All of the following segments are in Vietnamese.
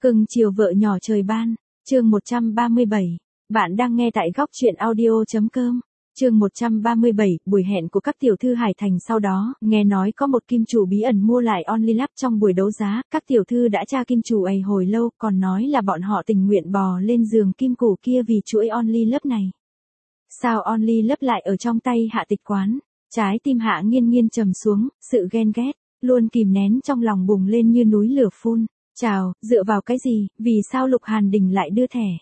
Cưng chiều vợ nhỏ trời ban, chương 137. Bạn đang nghe tại góc truyện audio.com. Chương 137, buổi hẹn của các tiểu thư Hải Thành sau đó, nghe nói có một kim chủ bí ẩn mua lại Only Lab trong buổi đấu giá, các tiểu thư đã tra kim chủ ấy hồi lâu, còn nói là bọn họ tình nguyện bò lên giường kim củ kia vì chuỗi Only Lab này. Sao Only Lab lại ở trong tay Hạ Tịch Quán? Trái tim Hạ Nghiên Nghiên trầm xuống, sự ghen ghét, luôn kìm nén trong lòng bùng lên như núi lửa phun. Chào, dựa vào cái gì, vì sao Lục Hàn Đình lại đưa thẻ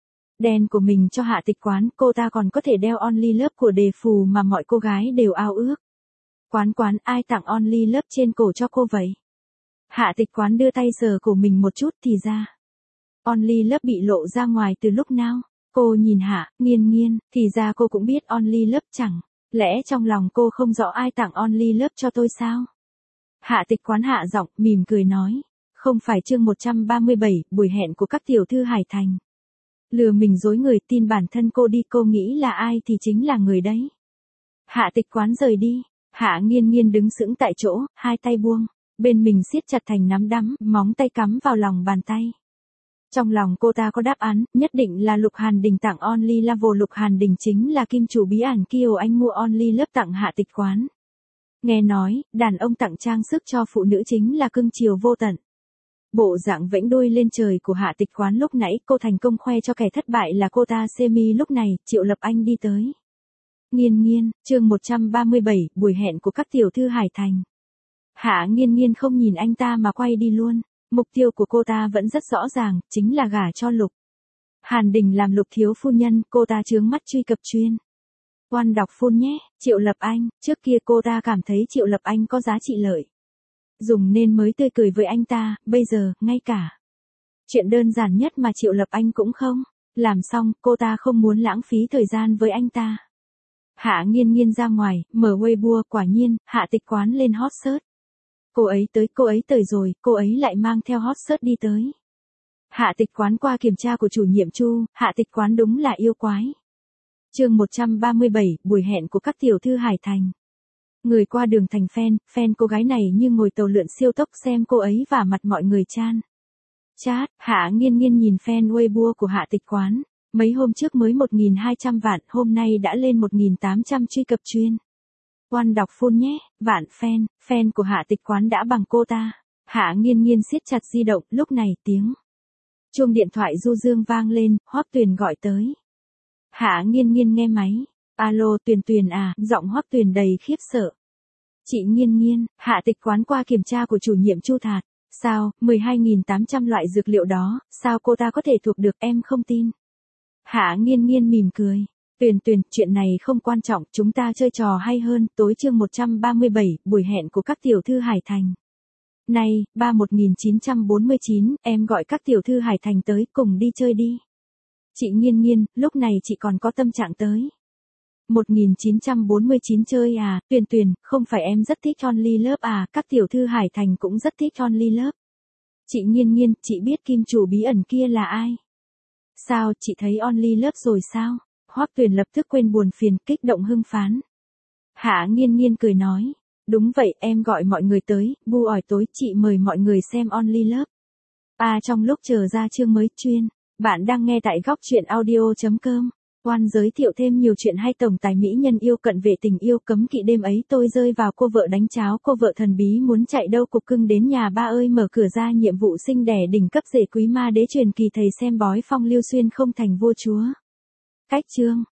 đen của mình cho Hạ Tịch Quán, cô ta còn có thể đeo Only Love của Đề Phù mà mọi cô gái đều ao ước. Quán ai tặng Only Love trên cổ cho cô vậy? Hạ Tịch Quán đưa tay sờ cổ mình một chút thì ra. Only Love bị lộ ra ngoài từ lúc nào? Cô nhìn Hạ Nghiên Nghiên, thì ra cô cũng biết Only Love, chẳng lẽ trong lòng cô không rõ ai tặng Only Love cho tôi sao? Hạ Tịch Quán hạ giọng, mỉm cười nói. Không phải chương 137, buổi hẹn của các tiểu thư Hải Thành. Lừa mình dối người, tin bản thân cô đi, cô nghĩ là ai thì chính là người đấy. Hạ Tịch Quán rời đi, Hạ Nghiên Nghiên đứng sững tại chỗ, hai tay buông, bên mình siết chặt thành nắm đấm, móng tay cắm vào lòng bàn tay. Trong lòng cô ta có đáp án, nhất định là Lục Hàn Đình tặng Only Level. Lục Hàn Đình chính là kim chủ bí ẩn Kiều Anh mua Only Love tặng Hạ Tịch Quán. Nghe nói, đàn ông tặng trang sức cho phụ nữ chính là cưng chiều vô tận. Bộ dạng vẫy đuôi lên trời của Hạ Tịch Quán lúc nãy, cô thành công khoe cho kẻ thất bại là cô ta semi. Lúc này, Triệu Lập Anh đi tới. Nghiên Nghiên, chương 137, buổi hẹn của các tiểu thư Hải Thành. Hạ Nghiên Nghiên không nhìn anh ta mà quay đi luôn. Mục tiêu của cô ta vẫn rất rõ ràng, chính là gả cho Lục Hàn Đình làm Lục thiếu phu nhân. Cô ta chướng mắt truy cập chuyên quan đọc phun nhé. Triệu Lập Anh, trước kia cô ta cảm thấy Triệu Lập Anh có giá trị lợi dùng nên mới tươi cười với anh ta, bây giờ, ngay cả chuyện đơn giản nhất mà Triệu Lập Anh cũng không làm xong, cô ta không muốn lãng phí thời gian với anh ta. Hạ Nghiên Nghiên ra ngoài, mở Weibo, quả nhiên, Hạ Tịch Quán lên hot search. Cô ấy tới rồi, cô ấy lại mang theo hot search đi tới. Hạ Tịch Quán qua kiểm tra của chủ nhiệm Chu, Hạ Tịch Quán đúng là yêu quái. Chương 137, buổi hẹn của các tiểu thư Hải Thành. Người qua đường thành fan cô gái này như ngồi tàu lượn siêu tốc xem cô ấy vả mặt mọi người chat. Hạ Nghiên Nghiên nhìn fan Weibo của Hạ Tịch Quán, mấy hôm trước mới 1.200 vạn, hôm nay đã lên 1.800 truy cập chuyên quan đọc phun nhé. Vạn fan của Hạ Tịch Quán đã bằng cô ta. Hạ Nghiên Nghiên siết chặt di động, lúc này tiếng chuông điện thoại du dương vang lên, Hoắc Tuyền gọi tới. Hạ Nghiên Nghiên nghe máy. Alo, Tuyền à, giọng Hoắc Tuyền đầy khiếp sợ. Chị Nghiên Nghiên, Hạ Tịch Quán qua kiểm tra của chủ nhiệm Chu Thạt. Sao, 12.800 loại dược liệu đó, sao cô ta có thể thuộc được, em không tin. Hạ Nghiên Nghiên mỉm cười. Tuyền, chuyện này không quan trọng, chúng ta chơi trò hay hơn. Tối chương 137, buổi hẹn của các tiểu thư Hải Thành. Này, 1949, em gọi các tiểu thư Hải Thành tới, cùng đi chơi đi. Chị Nghiên Nghiên, lúc này chị còn có tâm trạng tới 1949 chơi à? Tuyền, không phải em rất thích Only Love à? Các tiểu thư Hải Thành cũng rất thích Only Love. Chị Nghiên Nghiên, chị biết kim chủ bí ẩn kia là ai? Sao, chị thấy Only Love rồi sao? Hoắc Tuyền lập tức quên buồn phiền, kích động hưng phấn. Hạ Nghiên Nghiên cười nói. Đúng vậy, em gọi mọi người tới, bu ỏi tối chị mời mọi người xem Only Love. Trong lúc chờ ra chương mới chuyên, bạn đang nghe tại góc truyện audio.com. Quan giới thiệu thêm nhiều chuyện hay, tổng tài mỹ nhân yêu cận vệ tình yêu cấm kỵ. Đêm ấy tôi rơi vào cô vợ đánh cháo, cô vợ thần bí muốn chạy đâu, cục cưng đến nhà ba ơi, mở cửa ra nhiệm vụ sinh đẻ đỉnh cấp rể quý ma đế truyền kỳ, thầy xem bói phong lưu xuyên không thành vua chúa. Cách chương